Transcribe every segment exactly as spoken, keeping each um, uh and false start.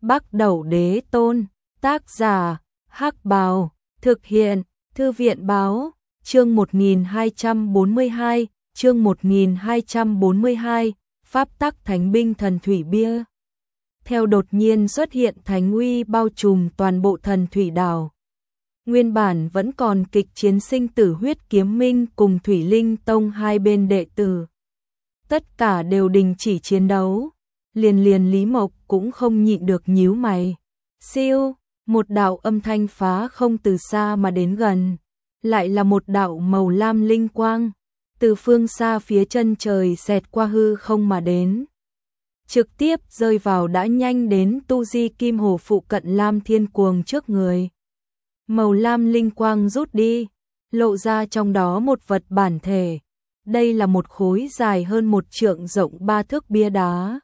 Bắc Đẩu Đế Tôn, tác giả, Hắc Bào, thực hiện, Thư viện báo, chương một nghìn hai trăm bốn mươi hai, chương một nghìn hai trăm bốn mươi hai, Pháp tắc Thánh binh Thần Thủy Bia. Theo đột nhiên xuất hiện thánh uy bao trùm toàn bộ Thần Thủy Đảo. Nguyên bản vẫn còn kịch chiến sinh tử Huyết Kiếm Minh cùng Thủy Linh Tông hai bên đệ tử. Tất cả đều đình chỉ chiến đấu, liền liền Lý Mộc cũng không nhịn được nhíu mày. Siêu, một đạo âm thanh phá không từ xa mà đến gần, lại là một đạo màu lam linh quang, từ phương xa phía chân trời xẹt qua hư không mà đến. Trực tiếp rơi vào đã nhanh đến tu di kim hồ phụ cận Lam Thiên Cuồng trước người. Màu lam linh quang rút đi, lộ ra trong đó một vật bản thể. Đây là một khối dài hơn một trượng rộng ba thước bia đá.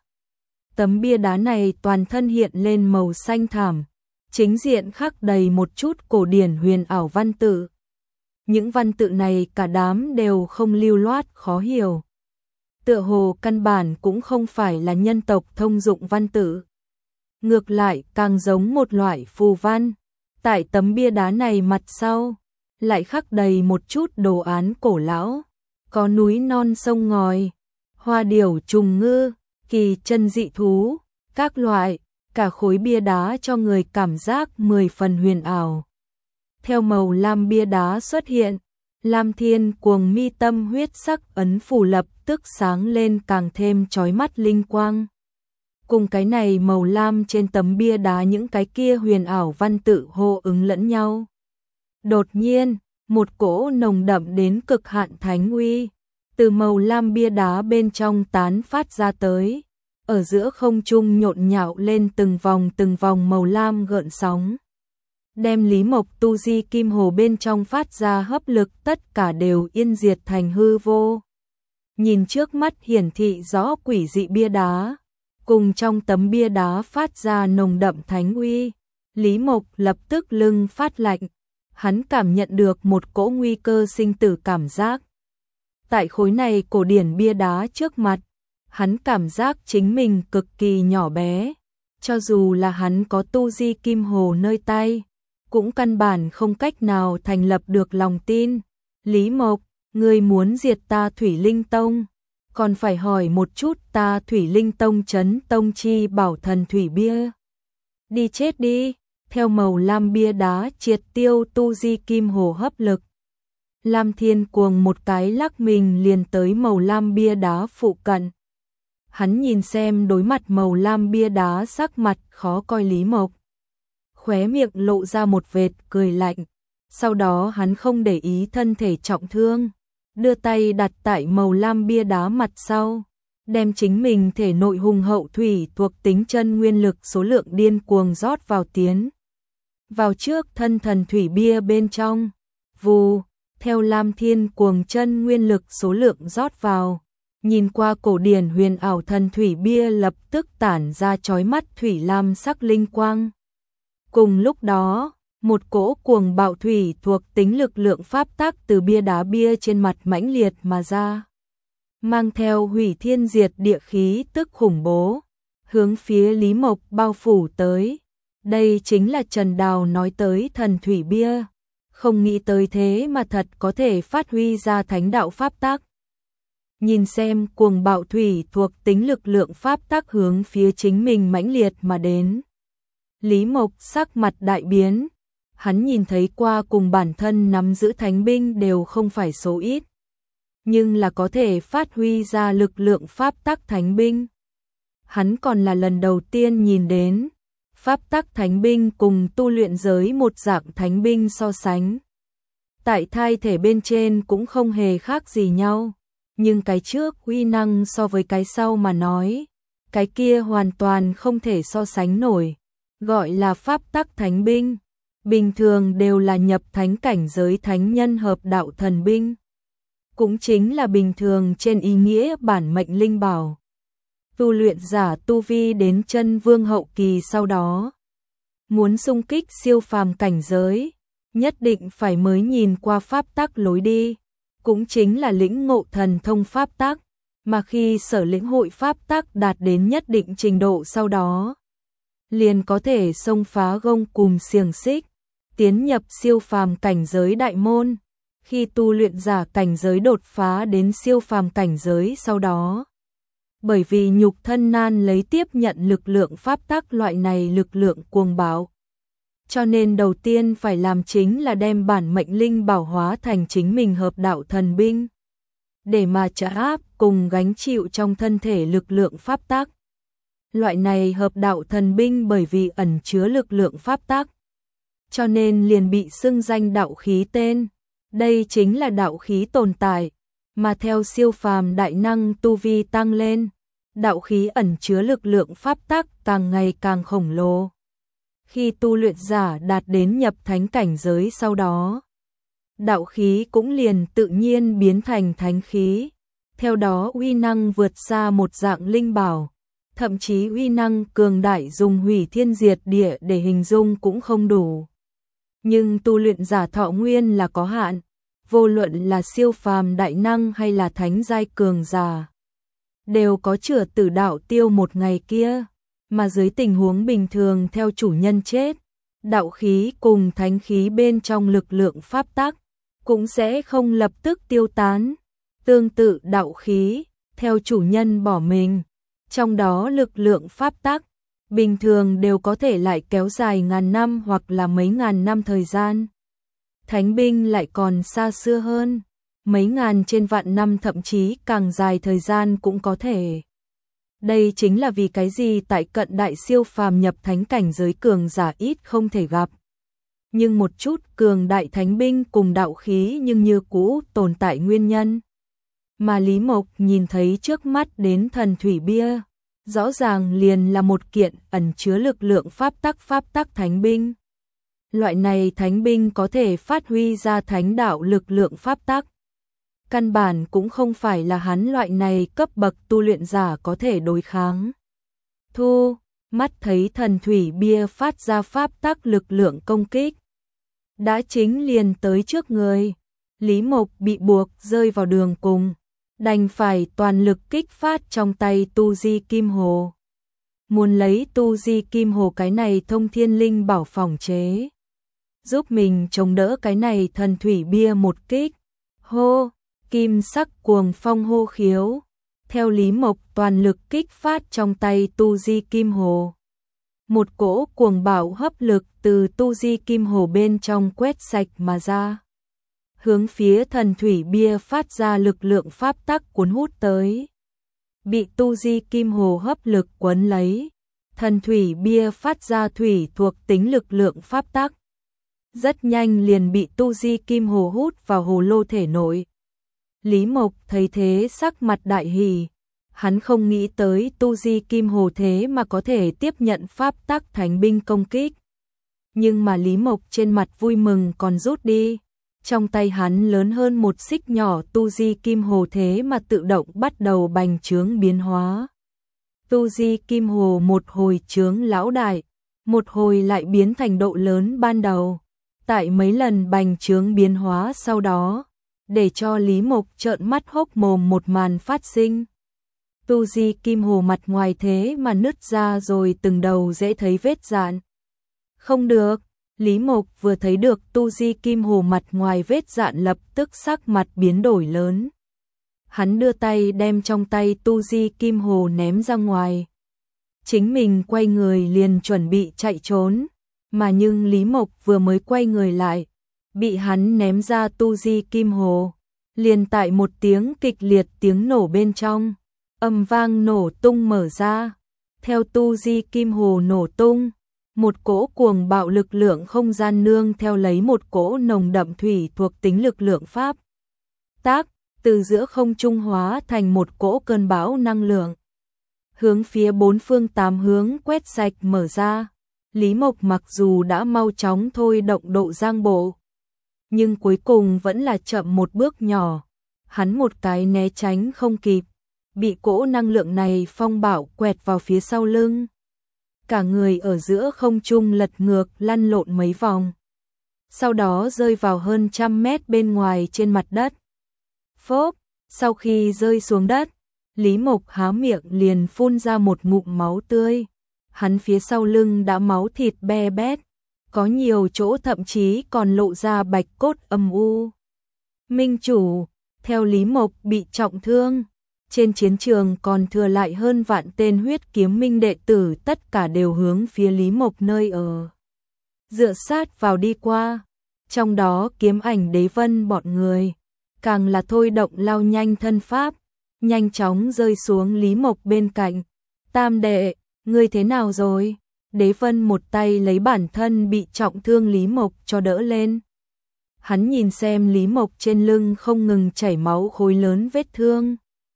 Tấm bia đá này toàn thân hiện lên màu xanh thảm, chính diện khắc đầy một chút cổ điển huyền ảo văn tự. Những văn tự này cả đám đều không lưu loát khó hiểu. Tựa hồ căn bản cũng không phải là nhân tộc thông dụng văn tự. Ngược lại càng giống một loại phù văn. Tại tấm bia đá này mặt sau, lại khắc đầy một chút đồ án cổ lão. Có núi non sông ngòi, hoa điểu trùng ngư, kỳ chân dị thú, các loại, cả khối bia đá cho người cảm giác mười phần huyền ảo. Theo màu lam bia đá xuất hiện, Lam Thiên Cuồng mi tâm huyết sắc ấn phủ lập tức sáng lên càng thêm chói mắt linh quang. Cùng cái này màu lam trên tấm bia đá những cái kia huyền ảo văn tự hô ứng lẫn nhau. Đột nhiên, một cỗ nồng đậm đến cực hạn thánh uy từ màu lam bia đá bên trong tán phát ra tới, ở giữa không trung nhộn nhạo lên từng vòng từng vòng màu lam gợn sóng, đem Lý Mộc tu di kim hồ bên trong phát ra hấp lực tất cả đều yên diệt thành hư vô. Nhìn trước mắt hiển thị rõ quỷ dị bia đá, cùng trong tấm bia đá phát ra nồng đậm thánh uy, Lý Mộc lập tức lưng phát lạnh, hắn cảm nhận được một cỗ nguy cơ sinh tử cảm giác. Tại khối này cổ điển bia đá trước mặt, hắn cảm giác chính mình cực kỳ nhỏ bé, cho dù là hắn có tu di kim hồ nơi tay, cũng căn bản không cách nào thành lập được lòng tin. Lý Mộc, ngươi muốn diệt ta Thủy Linh Tông, còn phải hỏi một chút ta Thủy Linh Tông trấn tông chi bảo thần thủy bia. Đi chết đi, theo màu lam bia đá triệt tiêu tu di kim hồ hấp lực. Lam Thiên Cuồng một cái lắc mình liền tới màu lam bia đá phụ cận. Hắn nhìn xem đối mặt màu lam bia đá sắc mặt khó coi Lý Mộc. Khóe miệng lộ ra một vệt cười lạnh. Sau đó hắn không để ý thân thể trọng thương, đưa tay đặt tại màu lam bia đá mặt sau, đem chính mình thể nội hùng hậu thủy thuộc tính chân nguyên lực số lượng điên cuồng rót vào tiến. Vào trước thân thần thủy bia bên trong, vù, theo Lam Thiên Cuồng chân nguyên lực số lượng rót vào, nhìn qua cổ điển huyền ảo thần thủy bia lập tức tản ra chói mắt thủy lam sắc linh quang. Cùng lúc đó, một cỗ cuồng bạo thủy thuộc tính lực lượng pháp tắc từ bia đá bia trên mặt mãnh liệt mà ra, mang theo hủy thiên diệt địa khí tức khủng bố, hướng phía Lý Mộc bao phủ tới. Đây chính là Trần Đào nói tới thần thủy bia, không nghĩ tới thế mà thật có thể phát huy ra thánh đạo pháp tắc. Nhìn xem cuồng bạo thủy thuộc tính lực lượng pháp tắc hướng phía chính mình mãnh liệt mà đến, Lý Mộc sắc mặt đại biến. Hắn nhìn thấy qua cùng bản thân nắm giữ thánh binh đều không phải số ít, nhưng là có thể phát huy ra lực lượng pháp tắc thánh binh. Hắn còn là lần đầu tiên nhìn đến pháp tắc thánh binh cùng tu luyện giới một dạng thánh binh so sánh. Tại thai thể bên trên cũng không hề khác gì nhau, nhưng cái trước uy năng so với cái sau mà nói, cái kia hoàn toàn không thể so sánh nổi. Gọi là pháp tắc thánh binh, bình thường đều là nhập thánh cảnh giới thánh nhân hợp đạo thần binh, cũng chính là bình thường trên ý nghĩa bản mệnh linh bảo. Tu luyện giả tu vi đến chân vương hậu kỳ sau đó, muốn xung kích siêu phàm cảnh giới, nhất định phải mới nhìn qua pháp tắc lối đi, cũng chính là lĩnh ngộ thần thông pháp tắc, mà khi sở lĩnh hội pháp tắc đạt đến nhất định trình độ sau đó, liền có thể xông phá gông cùm xiềng xích, tiến nhập siêu phàm cảnh giới đại môn. Khi tu luyện giả cảnh giới đột phá đến siêu phàm cảnh giới sau đó, bởi vì nhục thân nan lấy tiếp nhận lực lượng pháp tắc loại này lực lượng cuồng bạo, cho nên đầu tiên phải làm chính là đem bản mệnh linh bảo hóa thành chính mình hợp đạo thần binh, để mà trả áp cùng gánh chịu trong thân thể lực lượng pháp tắc. Loại này hợp đạo thần binh bởi vì ẩn chứa lực lượng pháp tắc, cho nên liền bị xưng danh đạo khí tên. Đây chính là đạo khí tồn tại, mà theo siêu phàm đại năng tu vi tăng lên, đạo khí ẩn chứa lực lượng pháp tắc càng ngày càng khổng lồ. Khi tu luyện giả đạt đến nhập thánh cảnh giới sau đó, đạo khí cũng liền tự nhiên biến thành thánh khí, theo đó uy năng vượt xa một dạng linh bảo, thậm chí uy năng cường đại dùng hủy thiên diệt địa để hình dung cũng không đủ. Nhưng tu luyện giả thọ nguyên là có hạn, vô luận là siêu phàm đại năng hay là thánh giai cường giả, đều có chữa tử đạo tiêu một ngày kia, mà dưới tình huống bình thường theo chủ nhân chết, đạo khí cùng thánh khí bên trong lực lượng pháp tắc cũng sẽ không lập tức tiêu tán. Tương tự đạo khí, theo chủ nhân bỏ mình, trong đó lực lượng pháp tắc bình thường đều có thể lại kéo dài ngàn năm hoặc là mấy ngàn năm thời gian. Thánh binh lại còn xa xưa hơn, mấy ngàn trên vạn năm thậm chí càng dài thời gian cũng có thể. Đây chính là vì cái gì tại cận đại siêu phàm nhập thánh cảnh giới cường giả ít không thể gặp. Nhưng một chút cường đại thánh binh cùng đạo khí nhưng như cũ tồn tại nguyên nhân. Mà Lý Mộc nhìn thấy trước mắt đến thần thủy bia, rõ ràng liền là một kiện ẩn chứa lực lượng pháp tắc pháp tắc thánh binh. Loại này thánh binh có thể phát huy ra thánh đạo lực lượng pháp tắc. Căn bản cũng không phải là hắn loại này cấp bậc tu luyện giả có thể đối kháng. Thu, mắt thấy thần thủy bia phát ra pháp tắc lực lượng công kích. Đã chính liền tới trước người, Lý Mộc bị buộc rơi vào đường cùng, đành phải toàn lực kích phát trong tay tu di kim hồ. Muốn lấy tu di kim hồ cái này thông thiên linh bảo phòng chế, giúp mình chống đỡ cái này thần thủy bia một kích. Hô, kim sắc cuồng phong hô khiếu, theo Lý Mộc toàn lực kích phát trong tay tu di kim hồ. Một cỗ cuồng bạo hấp lực từ tu di kim hồ bên trong quét sạch mà ra, hướng phía thần thủy bia phát ra lực lượng pháp tắc cuốn hút tới. Bị tu di kim hồ hấp lực quấn lấy, thần thủy bia phát ra thủy thuộc tính lực lượng pháp tắc, rất nhanh liền bị tu di kim hồ hút vào hồ lô thể nội. Lý Mộc thấy thế sắc mặt đại hỉ, hắn không nghĩ tới tu di kim hồ thế mà có thể tiếp nhận pháp tắc thánh binh công kích. Nhưng mà Lý Mộc trên mặt vui mừng còn rút đi, trong tay hắn lớn hơn một xích nhỏ tu di kim hồ thế mà tự động bắt đầu bành trướng biến hóa. Tu di kim hồ một hồi trướng lão đại, một hồi lại biến thành độ lớn ban đầu. Tại mấy lần bành trướng biến hóa sau đó, để cho Lý Mộc trợn mắt hốc mồm một màn phát sinh. Tu di kim hồ mặt ngoài thế mà nứt ra rồi từng đầu dễ thấy vết dạn. Không được, Lý Mộc vừa thấy được tu di kim hồ mặt ngoài vết dạn lập tức sắc mặt biến đổi lớn. Hắn đưa tay đem trong tay tu di kim hồ ném ra ngoài. Chính mình quay người liền chuẩn bị chạy trốn, mà nhưng Lý Mộc vừa mới quay người lại, bị hắn ném ra tu di kim hồ, liền tại một tiếng kịch liệt tiếng nổ bên trong, âm vang nổ tung mở ra. Theo tu di kim hồ nổ tung, một cỗ cuồng bạo lực lượng không gian nương theo lấy một cỗ nồng đậm thủy thuộc tính lực lượng pháp tác, từ giữa không trung hóa thành một cỗ cơn bão năng lượng, hướng phía bốn phương tám hướng quét sạch mở ra. Lý Mộc mặc dù đã mau chóng thôi động độ giang bộ, nhưng cuối cùng vẫn là chậm một bước nhỏ, hắn một cái né tránh không kịp, bị cỗ năng lượng này phong bạo quẹt vào phía sau lưng. Cả người ở giữa không trung lật ngược lăn lộn mấy vòng, sau đó rơi vào hơn trăm mét bên ngoài trên mặt đất. Phốp, sau khi rơi xuống đất, Lý Mộc há miệng liền phun ra một ngụm máu tươi. hắn phía sau lưng đã máu thịt be bét, có nhiều chỗ thậm chí còn lộ ra bạch cốt âm u. Minh chủ, theo Lý Mộc bị trọng thương, trên chiến trường còn thừa lại hơn vạn tên huyết kiếm minh đệ tử, tất cả đều hướng phía Lý Mộc nơi ở dựa sát vào đi qua, trong đó Kiếm Ảnh Đế Vân bọn người càng là thôi động lao nhanh thân pháp, nhanh chóng rơi xuống Lý Mộc bên cạnh. Tam đệ, ngươi thế nào rồi? Đế Vân một tay lấy bản thân bị trọng thương Lý Mộc cho đỡ lên. Hắn nhìn xem Lý Mộc trên lưng không ngừng chảy máu khối lớn vết thương,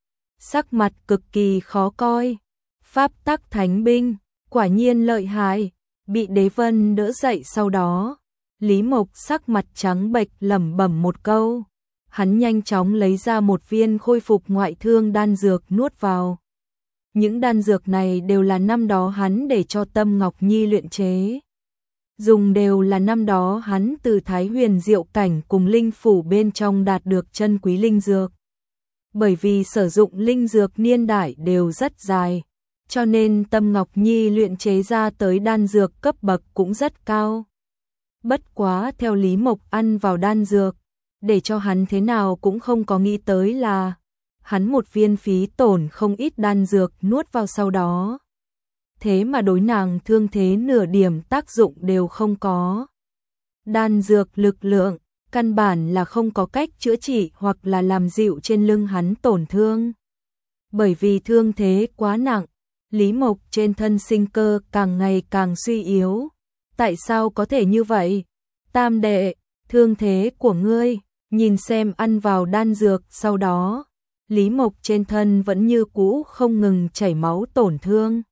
sắc mặt cực kỳ khó coi. Pháp tắc thánh binh, quả nhiên lợi hại. Bị Đế Vân đỡ dậy sau đó, Lý Mộc sắc mặt trắng bệch lẩm bẩm một câu. Hắn nhanh chóng lấy ra một viên khôi phục ngoại thương đan dược nuốt vào. Những đan dược này đều là năm đó hắn để cho Tâm Ngọc Nhi luyện chế. Dùng đều là năm đó hắn từ Thái Huyền Diệu Cảnh cùng linh phủ bên trong đạt được chân quý linh dược. Bởi vì sử dụng linh dược niên đại đều rất dài, cho nên Tâm Ngọc Nhi luyện chế ra tới đan dược cấp bậc cũng rất cao. Bất quá theo Lý Mộc ăn vào đan dược, để cho hắn thế nào cũng không có nghĩ tới là hắn một viên phí tổn không ít đan dược nuốt vào sau đó. Thế mà đối nàng thương thế nửa điểm tác dụng đều không có. Đan dược lực lượng, căn bản là không có cách chữa trị hoặc là làm dịu trên lưng hắn tổn thương. Bởi vì thương thế quá nặng, Lý Mộc trên thân sinh cơ càng ngày càng suy yếu. Tại sao có thể như vậy? Tam đệ, thương thế của ngươi, nhìn xem ăn vào đan dược sau đó, Lý Mộc trên thân vẫn như cũ không ngừng chảy máu tổn thương.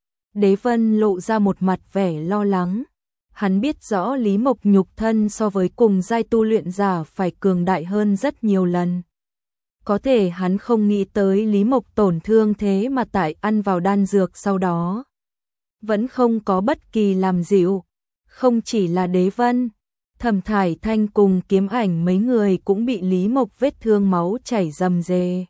Đế Vân lộ ra một mặt vẻ lo lắng. Hắn biết rõ Lý Mộc nhục thân so với cùng giai tu luyện giả phải cường đại hơn rất nhiều lần. Có thể hắn không nghĩ tới Lý Mộc tổn thương thế mà tại ăn vào đan dược sau đó vẫn không có bất kỳ làm dịu. Không chỉ là Đế Vân, Thẩm Thải Thanh cùng Kiếm Ảnh mấy người cũng bị Lý Mộc vết thương máu chảy rầm rề,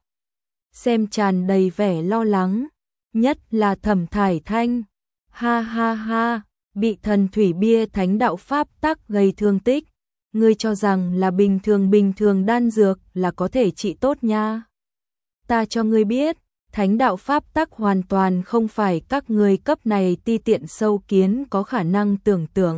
xem tràn đầy vẻ lo lắng. Nhất là Thẩm Thải Thanh, ha ha ha, bị thần thủy bia thánh đạo pháp tắc gây thương tích, ngươi cho rằng là bình thường bình thường đan dược là có thể trị tốt nha. Ta cho ngươi biết, thánh đạo pháp tắc hoàn toàn không phải các ngươi cấp này ti tiện sâu kiến có khả năng tưởng tượng.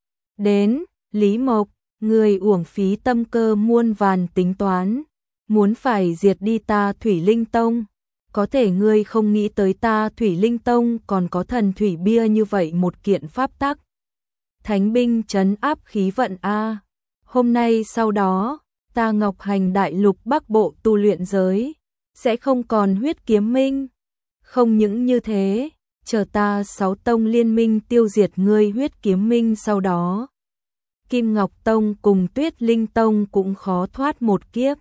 Đến, Lý Mộc, ngươi uổng phí tâm cơ muôn vàn tính toán, muốn phải diệt đi ta Thủy Linh Tông. Có thể ngươi không nghĩ tới ta Thủy Linh Tông còn có thần thủy bia như vậy một kiện pháp tắc. Thánh binh trấn áp khí vận a. Hôm nay sau đó, ta Ngọc Hành Đại Lục Bắc Bộ tu luyện giới sẽ không còn huyết kiếm minh. Không những như thế, chờ ta sáu tông liên minh tiêu diệt ngươi huyết kiếm minh sau đó, Kim Ngọc Tông cùng Tuyết Linh Tông cũng khó thoát một kiếp.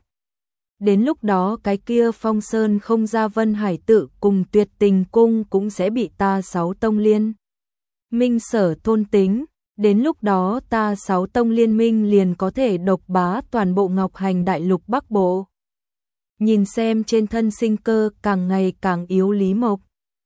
Đến lúc đó cái kia Phong Sơn không ra Vân Hải Tự cùng Tuyệt Tình Cung cũng sẽ bị ta sáu tông liên minh sở thôn tính. Đến lúc đó ta sáu tông liên minh liền có thể độc bá toàn bộ Ngọc Hành Đại Lục Bắc Bộ. Nhìn xem trên thân sinh cơ càng ngày càng yếu Lý Mộc,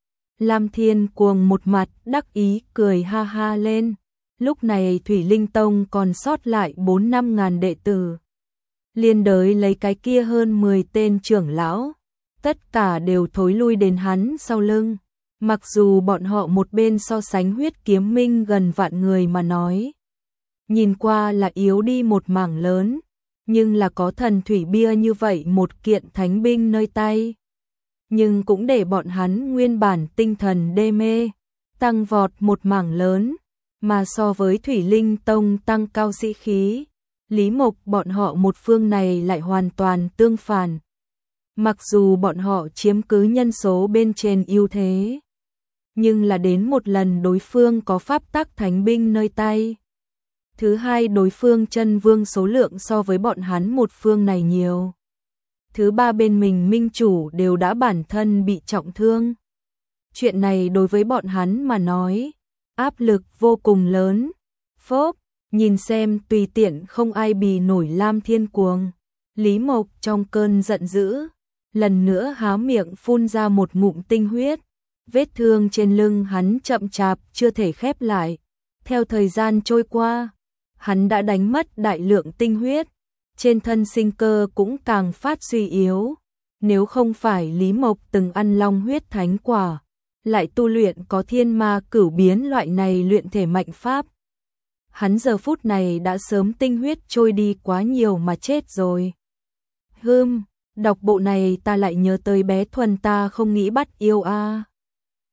Lam Thiên cuồng một mặt đắc ý cười ha ha lên. Lúc này Thủy Linh Tông còn sót lại bốn năm ngàn đệ tử, liên đới lấy cái kia hơn mười tên trưởng lão, tất cả đều thối lui đến hắn sau lưng. Mặc dù bọn họ một bên so sánh huyết kiếm minh gần vạn người mà nói, nhìn qua là yếu đi một mảng lớn, nhưng là có thần thủy bia như vậy một kiện thánh binh nơi tay, nhưng cũng để bọn hắn nguyên bản tinh thần đê mê, tăng vọt một mảng lớn, mà so với Thủy Linh Tông tăng cao sĩ khí, Lý Mộc bọn họ một phương này lại hoàn toàn tương phản. Mặc dù bọn họ chiếm cứ nhân số bên trên ưu thế, nhưng là đến một lần đối phương có pháp tắc thánh binh nơi tay. Thứ hai, đối phương chân vương số lượng so với bọn hắn một phương này nhiều. Thứ ba, bên mình minh chủ đều đã bản thân bị trọng thương. Chuyện này đối với bọn hắn mà nói, áp lực vô cùng lớn. Phốp, nhìn xem tùy tiện không ai bì nổi Lam Thiên cuồng, Lý Mộc trong cơn giận dữ, lần nữa há miệng phun ra một ngụm tinh huyết. vết thương trên lưng hắn chậm chạp chưa thể khép lại. Theo thời gian trôi qua, hắn đã đánh mất đại lượng tinh huyết, trên thân sinh cơ cũng càng phát suy yếu. Nếu không phải Lý Mộc từng ăn long huyết thánh quả, lại tu luyện có thiên ma cửu biến loại này luyện thể mạnh pháp, hắn giờ phút này đã sớm tinh huyết trôi đi quá nhiều mà chết rồi. Hừm, đọc bộ này ta lại nhớ tới bé Thuần ta không nghĩ bắt yêu a.